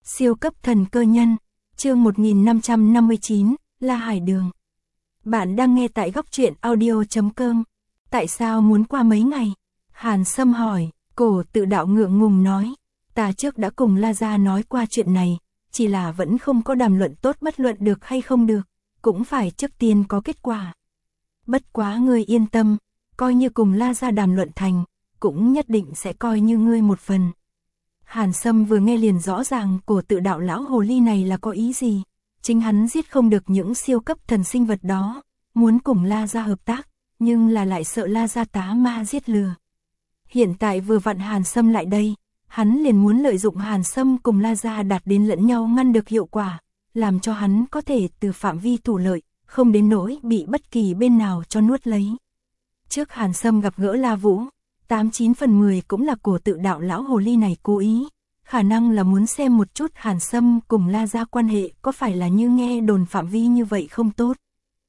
Siêu cấp thần cơ nhân, chương 1559, La Hải Đường. Bạn đang nghe tại góc truyện audio.com. Tại sao muốn qua mấy ngày? Hàn Sâm hỏi, Cổ Tự Đạo ngượng ngùng nói, ta trước đã cùng La Gia nói qua chuyện này, chỉ là vẫn không có đàm luận tốt, bất luận được hay không được, cũng phải trước tiên có kết quả. Bất quá ngươi yên tâm, coi như cùng La Gia đàm luận thành, cũng nhất định sẽ coi như ngươi một phần. Hàn Sâm vừa nghe liền rõ ràng Cổ Tự Đạo lão hồ ly này là có ý gì. Chính hắn giết không được những siêu cấp thần sinh vật đó, muốn cùng La Gia hợp tác, nhưng là lại sợ La Gia tá ma giết lừa. Hiện tại vừa vặn Hàn Sâm lại đây, hắn liền muốn lợi dụng Hàn Sâm cùng La Gia đạt đến lẫn nhau ngăn được hiệu quả, làm cho hắn có thể từ phạm vi thủ lợi, không đến nỗi bị bất kỳ bên nào cho nuốt lấy. Trước Hàn Sâm gặp gỡ La Vũ, 89 phần 10 cũng là Cổ Tự Đạo lão hồ ly này cố ý, khả năng là muốn xem một chút Hàn Sâm cùng La Gia quan hệ có phải là như nghe đồn phạm vi như vậy không tốt.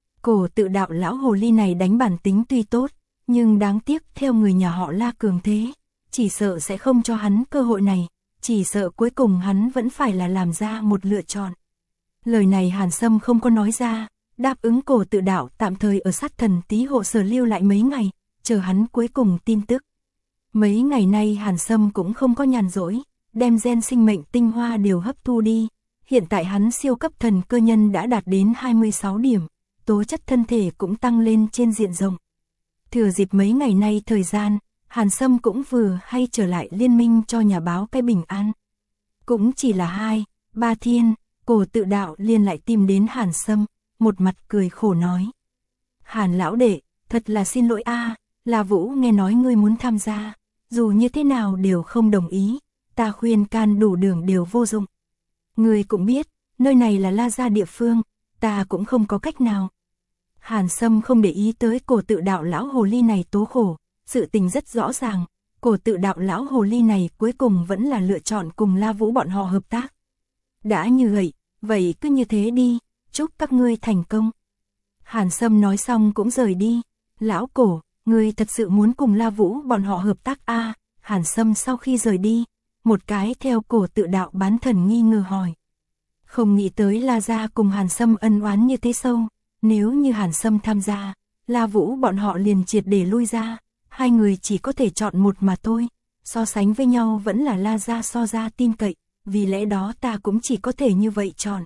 Cổ Tự Đạo lão hồ ly này đánh bản tính tuy tốt, nhưng đáng tiếc theo người nhà họ La cường thế, chỉ sợ sẽ không cho hắn cơ hội này, chỉ sợ cuối cùng hắn vẫn phải là làm ra một lựa chọn. Lời này Hàn Sâm không có nói ra, đáp ứng Cổ Tự Đạo tạm thời ở Sát Thần Tí hộ sở lưu lại mấy ngày, chờ hắn cuối cùng tin tức. Mấy ngày nay Hàn Sâm cũng không có nhàn rỗi, đem gen sinh mệnh tinh hoa đều hấp thu đi. Hiện tại hắn siêu cấp thần cơ nhân đã đạt đến 26 điểm, tố chất thân thể cũng tăng lên trên diện rộng. Thừa dịp mấy ngày nay thời gian, Hàn Sâm cũng vừa hay trở lại liên minh cho nhà báo cái bình an. Cũng chỉ là 2-3 thiên, Cổ Tự Đạo liền lại tìm đến Hàn Sâm, một mặt cười khổ nói. Hàn lão đệ, thật là xin lỗi a, La Vũ nghe nói ngươi muốn tham gia, dù như thế nào đều không đồng ý, ta khuyên can đủ đường đều vô dụng. Ngươi cũng biết, nơi này là La Gia địa phương, ta cũng không có cách nào. Hàn Sâm không để ý tới Cổ Tự Đạo lão hồ ly này tố khổ, sự tình rất rõ ràng, Cổ Tự Đạo lão hồ ly này cuối cùng vẫn là lựa chọn cùng La Vũ bọn họ hợp tác. Đã như vậy cứ như thế đi, chúc các ngươi thành công. Hàn Sâm nói xong cũng rời đi. Lão Cổ, ngươi thật sự muốn cùng La Vũ bọn họ hợp tác a? Hàn Sâm sau khi rời đi, một cái theo Cổ Tự Đạo bán thần nghi ngờ hỏi. Không nghĩ tới La Gia cùng Hàn Sâm ân oán như thế sâu, nếu như Hàn Sâm tham gia, La Vũ bọn họ liền triệt để lui ra, hai người chỉ có thể chọn một mà thôi, so sánh với nhau vẫn là La Gia so ra tin cậy, vì lẽ đó ta cũng chỉ có thể như vậy chọn.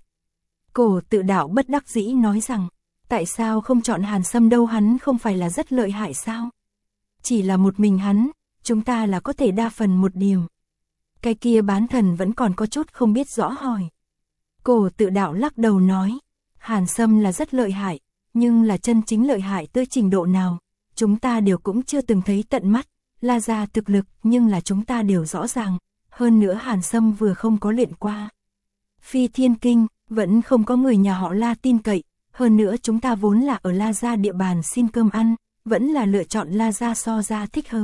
Cổ Tự Đạo bất đắc dĩ nói rằng, tại sao không chọn Hàn Sâm đâu, hắn không phải là rất lợi hại sao? Chỉ là một mình hắn, chúng ta là có thể đa phần một điểm. Cái kia bán thần vẫn còn có chút không biết rõ hỏi. Cổ Tự Đạo lắc đầu nói, Hàn Sâm là rất lợi hại, nhưng là chân chính lợi hại tới trình độ nào, chúng ta đều cũng chưa từng thấy tận mắt. La Gia thực lực nhưng là chúng ta đều rõ ràng, hơn nữa Hàn Sâm vừa không có luyện qua Phi Thiên Kinh, vẫn không có người nhà họ La tin cậy, hơn nữa chúng ta vốn là ở La Gia địa bàn xin cơm ăn, vẫn là lựa chọn La Gia so ra thích hợp.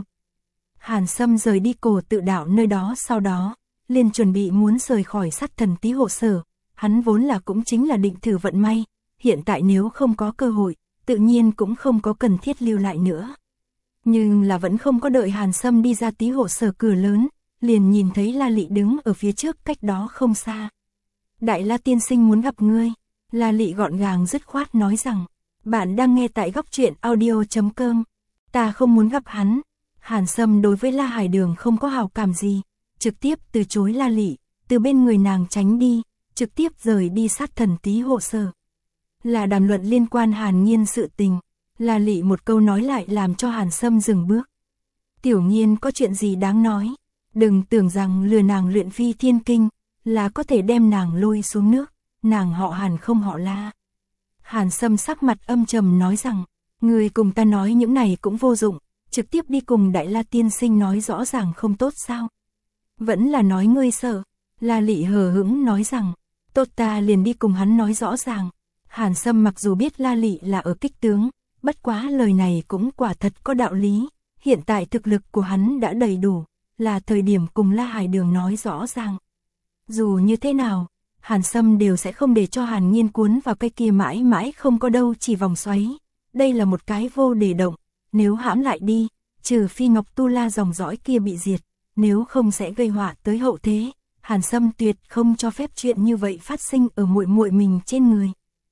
Hàn Sâm rời đi Cổ Tự Đạo nơi đó, sau đó liền chuẩn bị muốn rời khỏi Sát Thần Tí hộ sở. Hắn vốn là cũng chính là định thử vận may, hiện tại nếu không có cơ hội, tự nhiên cũng không có cần thiết lưu lại nữa. Nhưng là vẫn không có đợi Hàn Sâm đi ra Tí hộ sở cửa lớn, liền nhìn thấy La Lị đứng ở phía trước cách đó không xa. Đại La tiên sinh muốn gặp ngươi. La Lị gọn gàng dứt khoát nói rằng, bạn đang nghe tại góc truyện audio.com. Ta không muốn gặp hắn. Hàn Sâm đối với La Hải Đường không có hào cảm gì, trực tiếp từ chối La Lị, từ bên người nàng tránh đi, trực tiếp rời đi Sát Thần Tí hộ sở. Là đàm luận liên quan Hàn Nhiên sự tình, La Lị một câu nói lại làm cho Hàn Sâm dừng bước. Tiểu Nhiên có chuyện gì đáng nói, đừng tưởng rằng lừa nàng luyện Phi Thiên Kinh là có thể đem nàng lôi xuống nước, nàng họ Hàn không họ La. Hàn Sâm sắc mặt âm trầm nói rằng, người cùng ta nói những này cũng vô dụng, trực tiếp đi cùng Đại La tiên sinh nói rõ ràng không tốt sao? Vẫn là nói ngươi sợ. La Lị hờ hững nói rằng, tốt, ta liền đi cùng hắn nói rõ ràng. Hàn Sâm mặc dù biết La Lị là ở kích tướng, bất quá lời này cũng quả thật có đạo lý, hiện tại thực lực của hắn đã đầy đủ, là thời điểm cùng La Hải Đường nói rõ ràng. Dù như thế nào, Hàn Sâm đều sẽ không để cho Hàn Nhiên cuốn vào cái kia mãi mãi không có đâu chỉ vòng xoáy. Đây là một cái vô để động, nếu hãm lại đi, trừ phi Ngọc Tu La dòng dõi kia bị diệt, nếu không sẽ gây họa tới hậu thế. Hàn Sâm tuyệt không cho phép chuyện như vậy phát sinh ở muội muội mình trên người.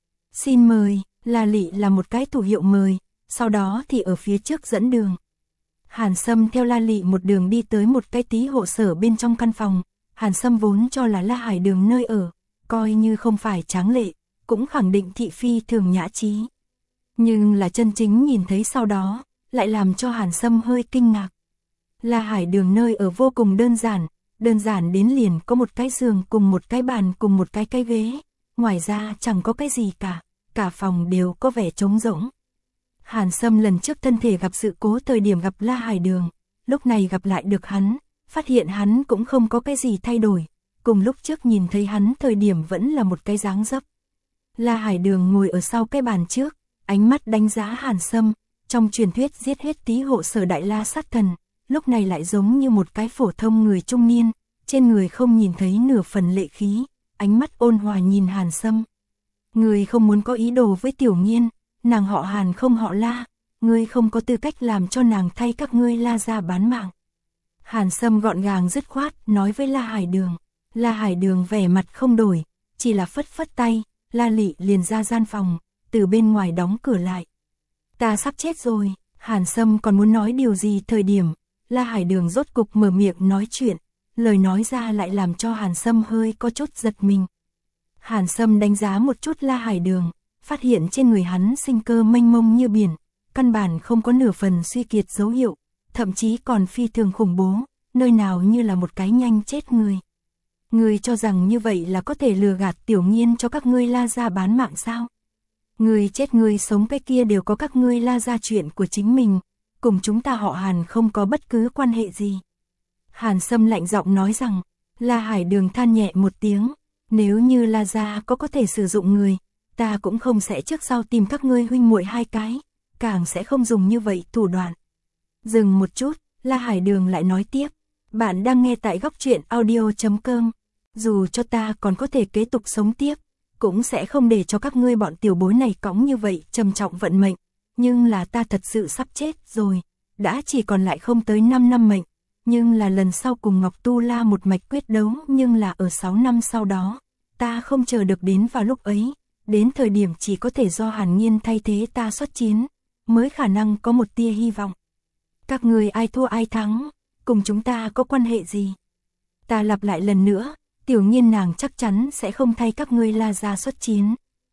Xin mời, La Lị là một cái thủ hiệu mời, sau đó thì ở phía trước dẫn đường. Hàn Sâm theo La Lị một đường đi tới một cái tí hộ sở bên trong căn phòng. Hàn Sâm vốn cho là La Hải Đường nơi ở, coi như không phải tráng lệ, cũng khẳng định thị phi thường nhã trí. Nhưng là chân chính nhìn thấy sau đó, lại làm cho Hàn Sâm hơi kinh ngạc. La Hải Đường nơi ở vô cùng đơn giản đến liền có một cái giường cùng một cái bàn cùng một cái ghế, ngoài ra chẳng có cái gì cả phòng đều có vẻ trống rỗng. Hàn Sâm lần trước thân thể gặp sự cố thời điểm gặp La Hải Đường, lúc này gặp lại được hắn, phát hiện hắn cũng không có cái gì thay đổi, cùng lúc trước nhìn thấy hắn thời điểm vẫn là một cái dáng dấp. La Hải Đường ngồi ở sau cái bàn trước, ánh mắt đánh giá Hàn Sâm, trong truyền thuyết giết hết tí hộ sở Đại La sát thần, lúc này lại giống như một cái phổ thông người trung niên, trên người không nhìn thấy nửa phần lệ khí, ánh mắt ôn hòa nhìn Hàn Sâm. Người không muốn có ý đồ với Tiểu Nghiên, nàng họ Hàn không họ La, ngươi không có tư cách làm cho nàng thay các ngươi La gia bán mạng. Hàn Sâm gọn gàng dứt khoát nói với La Hải Đường. La Hải Đường vẻ mặt không đổi, chỉ là phất phất tay, La Lị liền ra gian phòng, từ bên ngoài đóng cửa lại. Ta sắp chết rồi, Hàn Sâm còn muốn nói điều gì thời điểm, La Hải Đường rốt cục mở miệng nói chuyện, lời nói ra lại làm cho Hàn Sâm hơi có chút giật mình. Hàn Sâm đánh giá một chút La Hải Đường, phát hiện trên người hắn sinh cơ mênh mông như biển, căn bản không có nửa phần suy kiệt dấu hiệu, thậm chí còn phi thường khủng bố, nơi nào như là một cái nhanh chết người. Ngươi cho rằng như vậy là có thể lừa gạt Tiểu Nghiên cho các ngươi La gia bán mạng sao? Ngươi chết ngươi sống cái kia đều có các ngươi La gia chuyện của chính mình, cùng chúng ta họ Hàn không có bất cứ quan hệ gì. Hàn Sâm lạnh giọng nói rằng, La Hải Đường than nhẹ một tiếng, nếu như La gia có thể sử dụng người, ta cũng không sẽ trước sau tìm các ngươi huynh muội hai cái, càng sẽ không dùng như vậy thủ đoạn. Dừng một chút, La Hải Đường lại nói tiếp, bạn đang nghe tại Góc Truyện Audio.com, dù cho ta còn có thể kế tục sống tiếp, cũng sẽ không để cho các ngươi bọn tiểu bối này cõng như vậy trầm trọng vận mệnh, nhưng là ta thật sự sắp chết rồi, đã chỉ còn lại không tới 5 năm mệnh, nhưng là lần sau cùng Ngọc Tu La một mạch quyết đấu nhưng là ở 6 năm sau đó, ta không chờ được đến vào lúc ấy, đến thời điểm chỉ có thể do Hàn Nghiên thay thế ta xuất chiến, mới khả năng có một tia hy vọng. Các người ai thua ai thắng, cùng chúng ta có quan hệ gì? Ta lặp lại lần nữa, Tiểu Nghiên nàng chắc chắn sẽ không thay các ngươi La gia xuất chiến.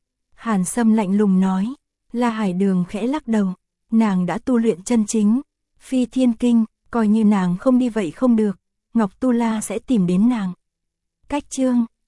Hàn Sâm lạnh lùng nói, La Hải Đường khẽ lắc đầu, nàng đã tu luyện chân chính, Phi Thiên Kinh, coi như nàng không đi vậy không được, Ngọc Tu La sẽ tìm đến nàng. Cách chương